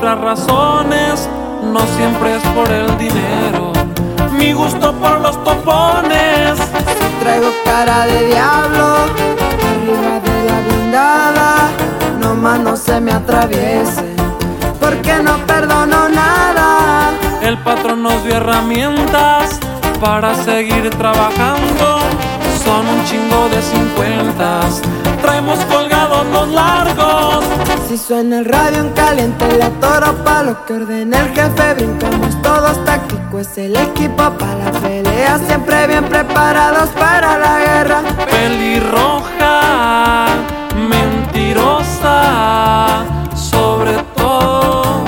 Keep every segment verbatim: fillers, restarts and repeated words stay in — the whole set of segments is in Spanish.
otras razones, no siempre es por el dinero. Mi gusto por los topones. Si traigo cara de diablo, arriba de la blindada, nomás no se me atraviese, porque no perdono nada. El patrón nos dio herramientas para seguir trabajando. Son un chingo de cincuentas, traemos colgados los largos. Si suena el radio en caliente, le atoro pa' lo que ordena el jefe. Brincamos todos táctico, es el equipo pa' la pelea, siempre bien preparados para la guerra. Pelirroja, mentirosa, sobre todo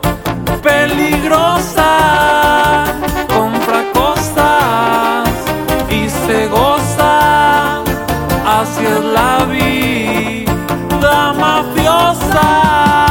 peligrosa, compra cosas y se goza, así es la vida mafiosa.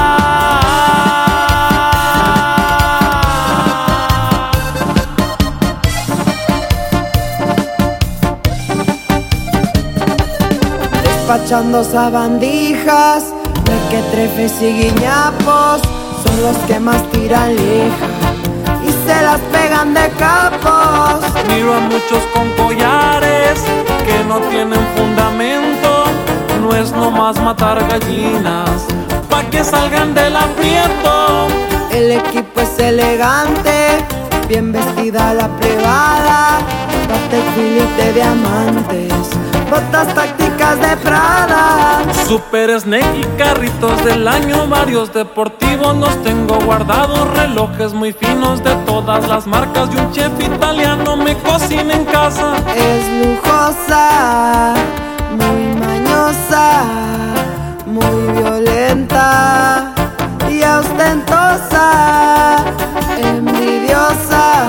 Despachando sabandijas, mequetrefes y guiñapos son los que más tiran lija y se las pegan de capos. Miro a muchos con collares que no tienen fundamento. No es nomás matar gallinas pa' que salgan del aprieto. El equipo es elegante, bien vestida la privada, bate Philip de diamantes, botas tácticas de Prada. Super Snake y carritos del año, varios deportivos los tengo guardados, relojes muy finos de todas las marcas y un chef italiano me cocina en casa. Es lujosa, muy mañosa, muy violenta y ostentosa, envidiosa,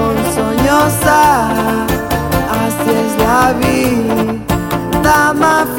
ponzoñosa, así es la vida mafiosa.